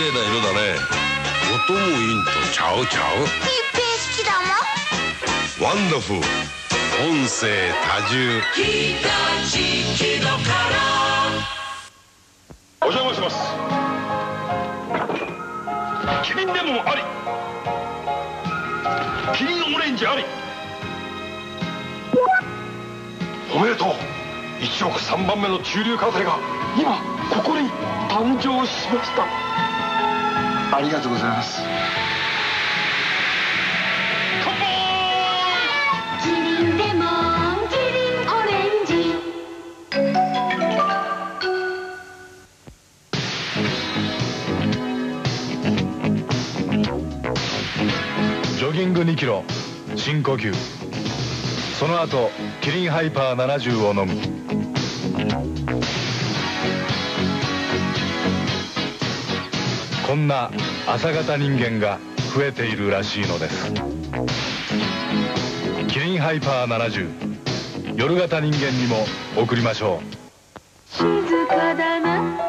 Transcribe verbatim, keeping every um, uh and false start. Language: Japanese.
麗な色だね。音もいいんとちゃうちゃう。 一平好きだもん。 ワンダフル、音声多重。 北地域のからお邪魔します。キリンレモンあり、キリンオレンジあり。おめでとう。いちおくさんばんめの中流家庭が今ここに誕生しました。ありがとうございます。乾杯。 キリンレモン、キリンオレンジ。 ジョギングにキロ、深呼吸。その後キリンハイパーななじゅうを飲む。こんな朝型人間が増えているらしいのです。キリンハイパーななじゅう、夜型人間にも送りましょう。 静かだな